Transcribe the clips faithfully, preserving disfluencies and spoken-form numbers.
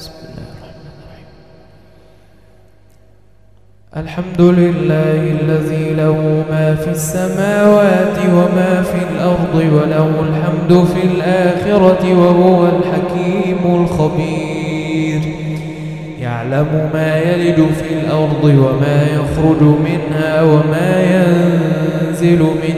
بسم الله الرحمن الرحيم. الحمد لله الذي له ما في السماوات وما في الأرض وله الحمد في الآخرة وهو الحكيم الخبير. يعلم ما يلج في الأرض وما يخرج منها وما ينزل من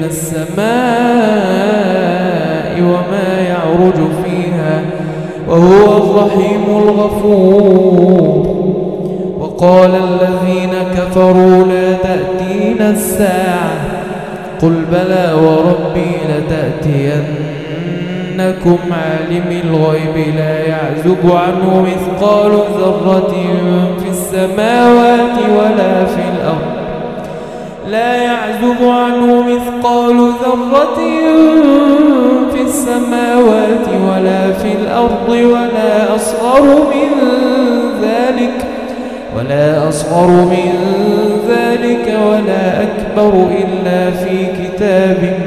السماء وما يعرج فيها وهو الرحيم الغفور. وقال الذين كفروا لا تأتينا الساعة قل بلى وربي لتأتينكم عالم الغيب لا يعزب عنه مثقال ذرة في السماوات ولا في الأرض لا يعزب عنه مثقال ذرة في السماوات ولا في الأرض ولا أصغر من ذلك ولا أصغر من ذلك ولا أكبر إلا في كتاب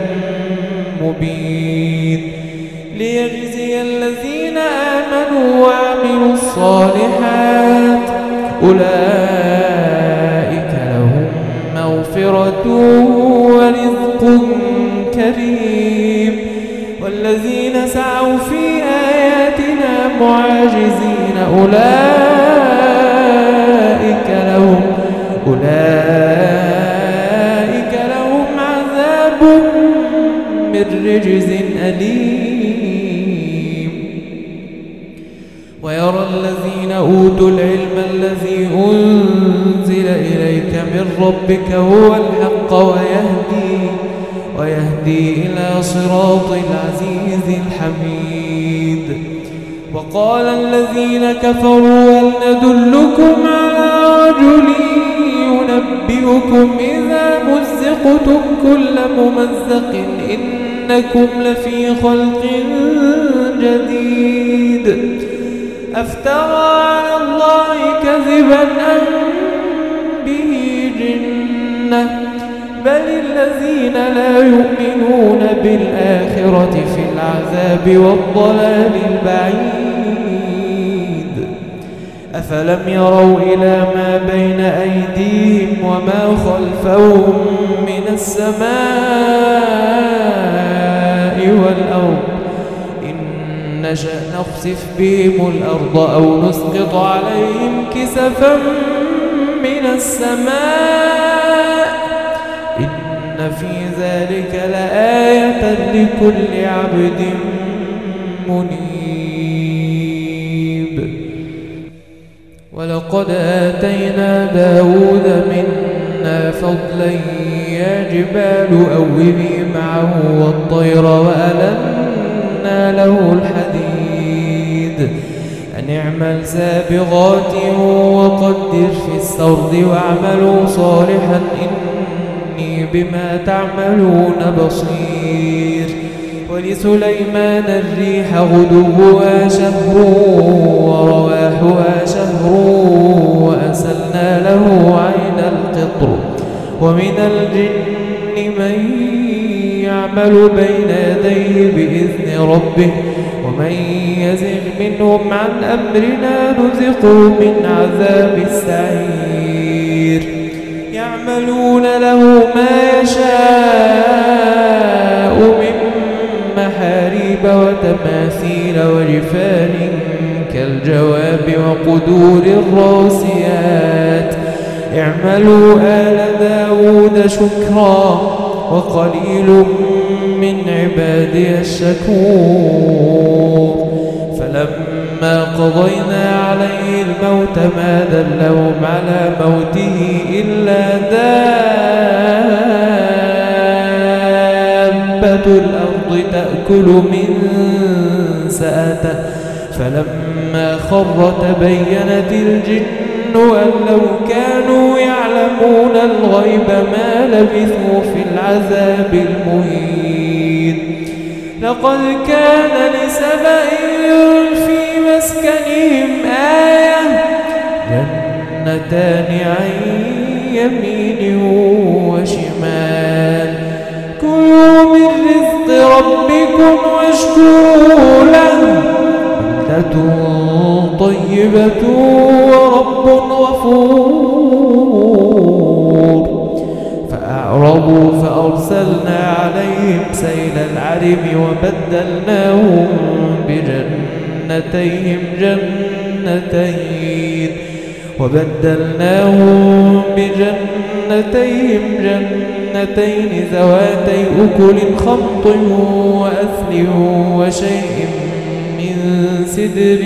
مبين ليجزي الذين آمنوا وعملوا الصالحات أولئك لهم مغفرة ورزق كريم. والذين سعوا في آياتنا معاجزين أولئك لهم أولئك لهم عذاب من رجز أليم. ويرى الذين أوتوا العلم الذي أنزل إليك من ربك هو الحق ويهدي ويهدي إلى صراط العزيز الحميد. وقال الذين كفروا هل ندلكم على رجل ينبئكم إذا مزقتم كل ممزق إنكم لفي خلق جديد أفترى على الله كذبا أم به جنة بل الذين لا يؤمنون بالآخرة في العذاب والضلال البعيد. أفلم يروا إلى ما بين أيديهم وما خلفهم من السماء والأرض إن نشأ نخسف بهم الأرض أو نسقط عليهم كسفا من السماء إن في ذلك لآية لكل عبد منيب. ولقد آتينا داود منا فضلا يا جبال أوبي معه والطير وألنا له الحديد أن اعمل سابغات وقدر في السرد واعملوا صالحا إني بما تعملون بصير. ولسليمان الريح غدوها شهر ورواحها شهر وأسلنا له عين القطر ومن الجن من يعمل بين يديه بإذن ربه ومن يزغ منهم عن أمرنا نذقه من عذاب السعير. يعملون له ما يشاء من محاريب وتماثيل وجفان كالجواب وقدور الراسيات اعملوا آل داود شكرا وقليل من عبادي الشكور. فلما قضينا عليه الموت ما دلهم على موته إلا دابة الأرض تأكل من سأته فلما خر تبينت الجن أن لو كانوا يعلمون الغيب ما لبثوا في العذاب المهين. لقد كان لسبأ في مسكنهم آية جنتان عن يمين وشمال كلوا من رزق ربكم واشكروا له بلدة طيبة ورب غفور فأعرضوا فأرسلنا عليهم سيل العرم وبدلناهم بجنتيهم جنتين وبدلناهم بجنتيهم جنتين ذواتي أكل خمط وأثل وشيء من سدر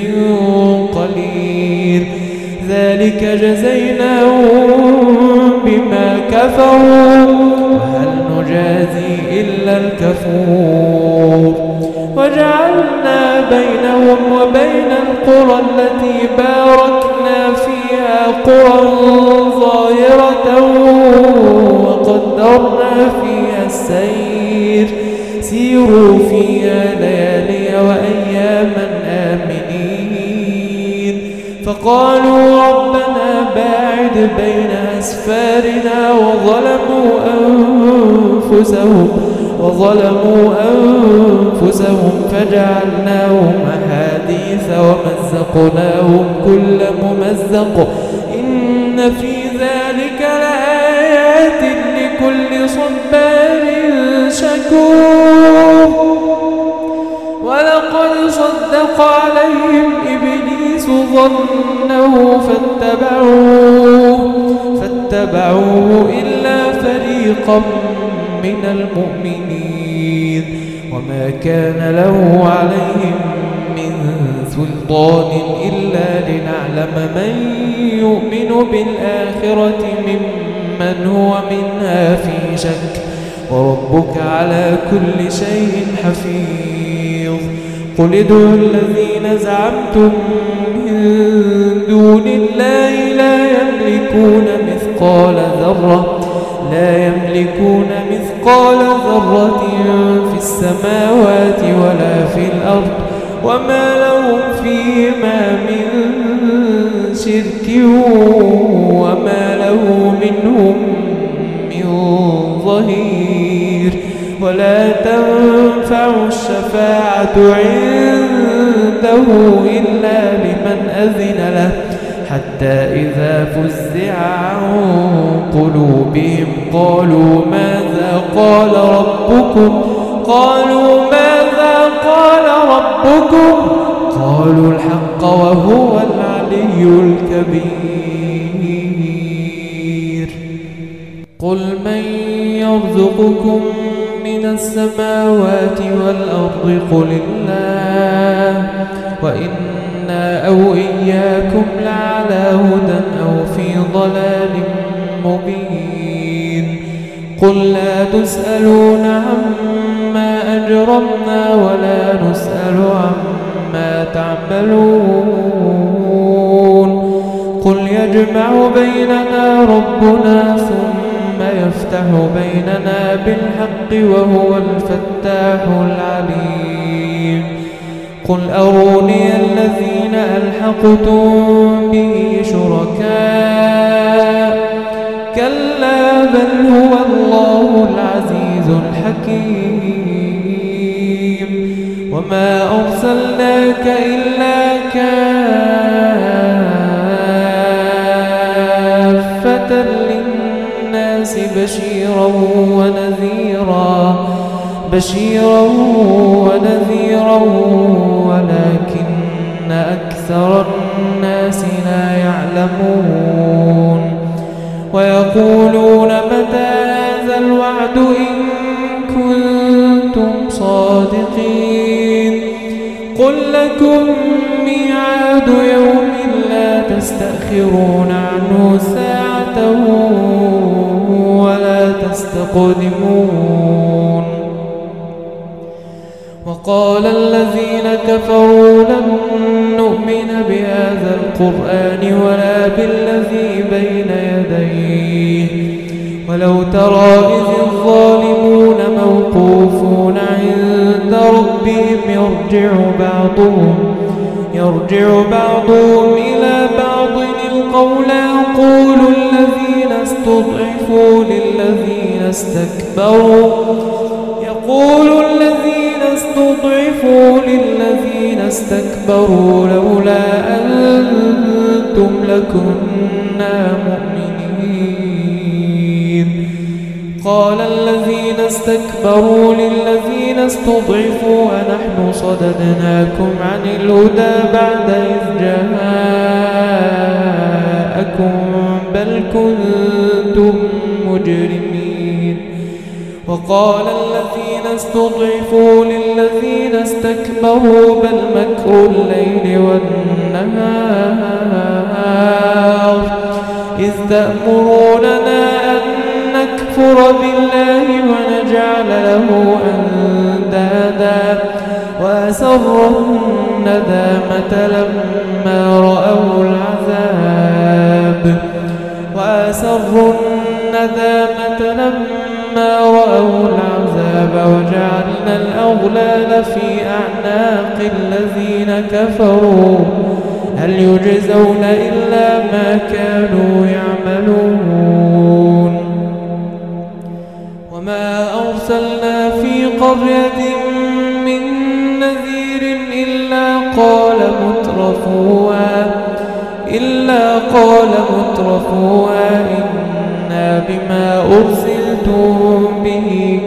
قليل ذلك جزيناهم بما كفروا وهل نجازي إلا الكفور وجعلنا بينهم وبين القرى التي باركنا فيها قرى ظاهرة وقدرنا فيها السير سيروا فيها ليالي وأياما آمنين فقالوا ربنا باعد بين أسفارنا وظلموا أنفسهم وظلموا أنفسهم فجعلناهم أحاديث ومزقناهم كل ممزق إن في ذلك لآيات لكل صبار شكور ولقد صدق عليهم إبليس ظنه فاتبعوه فاتبعوه إلا فريقا من المؤمنين وما كان له عليهم من سلطان إلا لنعلم من يؤمن بالآخرة ممن هو منها في شك وربك على كل شيء حفيظ قل ادعوا الذين زعمتم من دون الله لا يملكون مثقال ذرة لا يملكون مثقال ذرة في السماوات ولا في الأرض وما لهم فيهما من شرك وما له منهم من ظهير ولا تنفع الشفاعة عنده إلا لمن أذن له حتى إذا فزع عن قلوبهم قالوا ماذا قال ربكم قالوا ماذا قال ربكم قالوا الحق وهو العلي الكبير قل من يرزقكم من السماوات والأرض قل الله وإنا أو إياكم لعلى هدى أو في ضلال مبين قل لا تسألون عما أجرمنا ولا نسأل عما تعملون قل يجمع بيننا ربنا ثم يفتح بيننا بالحق وهو الفتاح العليم قل أروني الذين ألحقتم به شركاء كلا بل هو الله العزيز الحكيم وما أرسلناك إلا كافة للناس بشيرا ونذيرا بشيرا ونذيرا ولكن أكثر الناس لا يعلمون ويقولون متى هذا الوعد إن كنتم صادقين قل لكم ميعاد يوم لا تستأخرون عنه ساعة ولا تستقدمون وقال الذين كفروا لن نؤمن بهذا القرآن ولا بالذي بين يديه ولو ترى إذ الظالمون موقوفون عند ربهم يرجع بعضهم يرجع بعضهم إلى بعض القول يقول الذين استضعفوا للذين استكبروا يقول الذين استكبروا استضعفوا للذين استكبروا لولا أنتم لكنا مؤمنين قال الذين استكبروا للذين استضعفوا أنحن صددناكم عن الهدى بعد إذ جاءكم بل كنتم مجرمين وقال الذين استضعفوا للذين استكبروا بل مكر الليل والنهار إذ تأمروننا أن نكفر بالله ونجعل له أندادا وأسروا الندامة لما رأوا العذاب وأسروا الندامة لما رأوا العذاب وجعلنا الأغلال في أعناق الذين كفروا هل يجزون إلا ما كانوا يعملون وما أرسلنا في قرية من نذير إلا قال مترفوها إلا قال مترفوها إنا بما أرسلتم به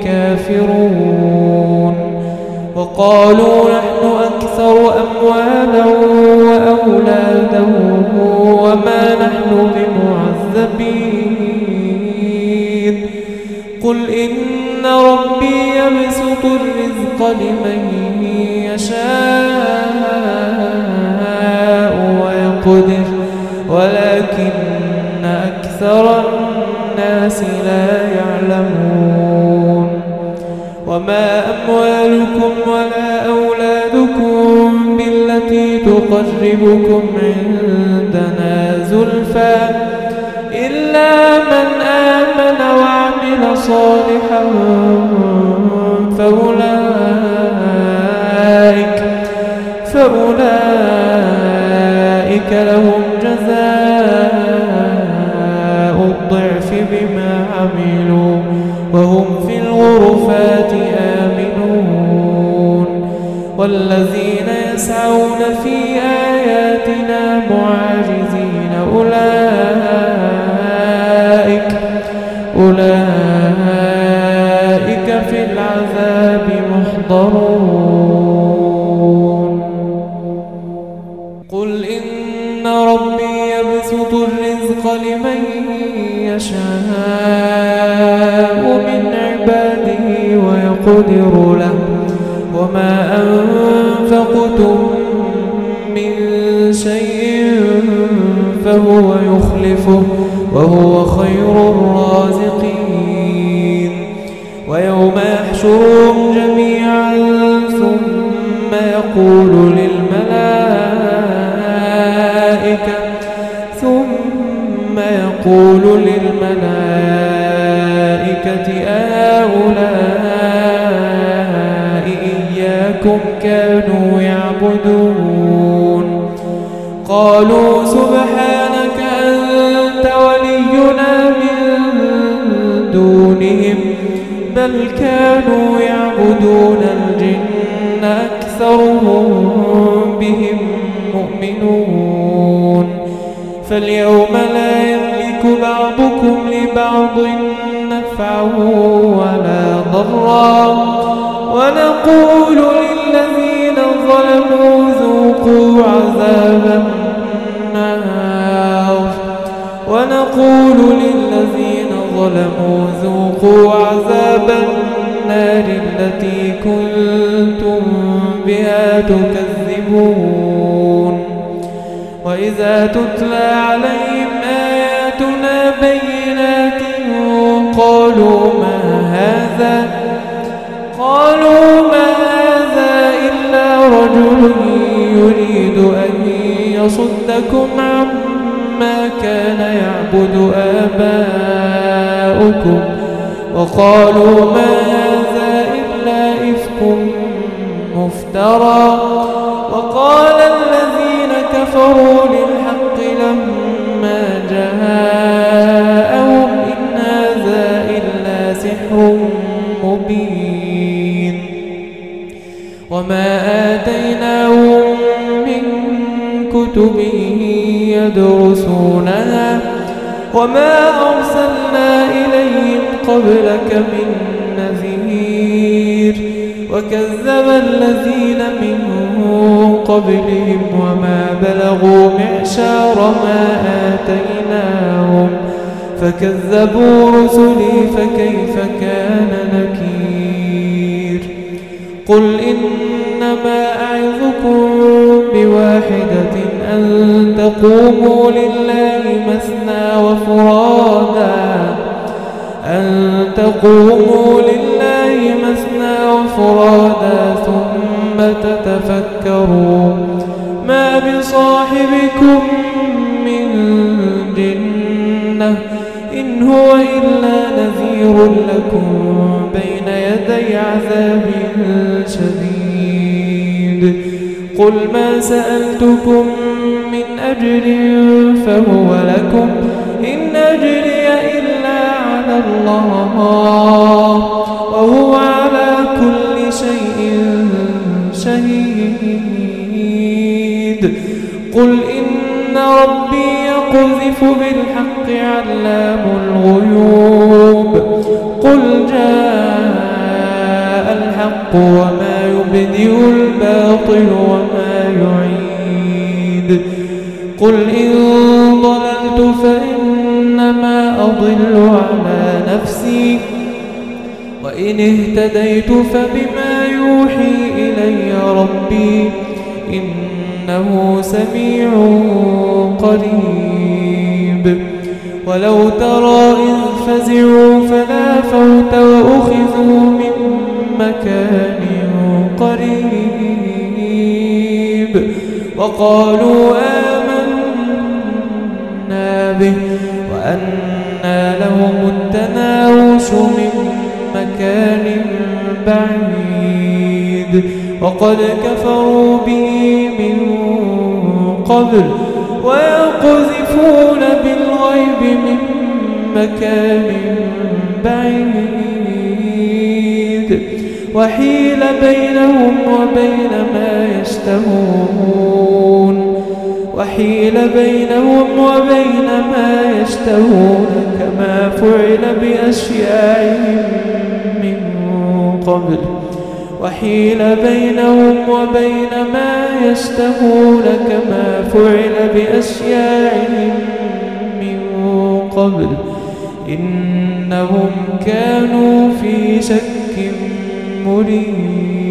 كافرون وقالوا نحن أكثر أموالا وأولادا وما نحن بمعذبين قل إن ربي يبسط الرزق لمن يشاء ويقدر ولكن أكثر الناس لا يعلمون وما أموالكم ولا أولادكم بالتي تقربكم عندنا زلفى إلا من آمن وعمل صالحا فأولئك فأولئك لهم جزاء الضعف بما عملوا وهم في الغرفات آمنون والذين يسعون في آياتنا معاجزين أولئك أولئك في العذاب محضرون قل إن ربي يبسط الرزق لمن يشاء من عباده ويقدر له وما أنفقتم من شيء فهو يخلفه وهو خير الرازقين ويوم يحشرهم جميعا ثم يقول للملائكة ثم يقول للملائكة أهؤلاء إياكم كانوا يعبدون قالوا سبحانك أنت ولينا من دونهم بل كانوا يعبدون الجن أكثرهم بهم مؤمنون فاليوم لا يملك بعضكم لبعض نفعا ولا ضرا ونقول للذين ظلموا ذوقوا عذاب النار ونقول للذين ظلموا ذوقوا عذاب النار التي كنتم بها تكذبون وإذا تتلى عليهم آياتنا بينات قالوا ما هذا قالوا ما هذا إلا رجل يريد أن يصدكم عما كان يعبد آباؤكم وقالوا ما هذا إلا إفك مفترى وقال الذين كفروا للحق لما جاءهم إن هذا إلا سحر مبين يدرسونها وما أرسلنا إليهم قبلك من نذير وكذب الذين من قبلهم وما بلغوا معشار ما آتيناهم فكذبوا رسلي فكيف كان نكير قل إنما أعظكم بواحدة أن تقوموا لله مثنى وفرادا أن تقوموا لله مثنى وفرادا ثم تتفكروا ما بصاحبكم من جنة إن هو إلا نذير لكم بين يدي عذاب شديد قل ما سألتكم من أجر فهو لكم إن أجري إلا على الله وهو على كل شيء شهيد قل إن ربي يقذف بالحق علام الغيوب قل جاء الحق وما يبدئ الباطل وما يعيد قل إن ضللت فإنما أضل على نفسي وإن اهتديت فبما يوحي إلي ربي إنه سميع قريب ولو ترى إذ فزعوا فلا فوت وأخذوا من مكان قريب وقالوا آمنا به وأنى لهم التناوش من مكان بعيد وقد كفروا به من قبل ويقذفون بالغيب من مكان بعيد وحيل بينهم وبين ما يشتهون وحيل بينهم وبين ما يشتهون كما فعل بأشياعهم من قبل وحيل بينهم وبين ما يشتهون كما فعل بأشياعهم من قبل إنهم كانوا في شك مريب.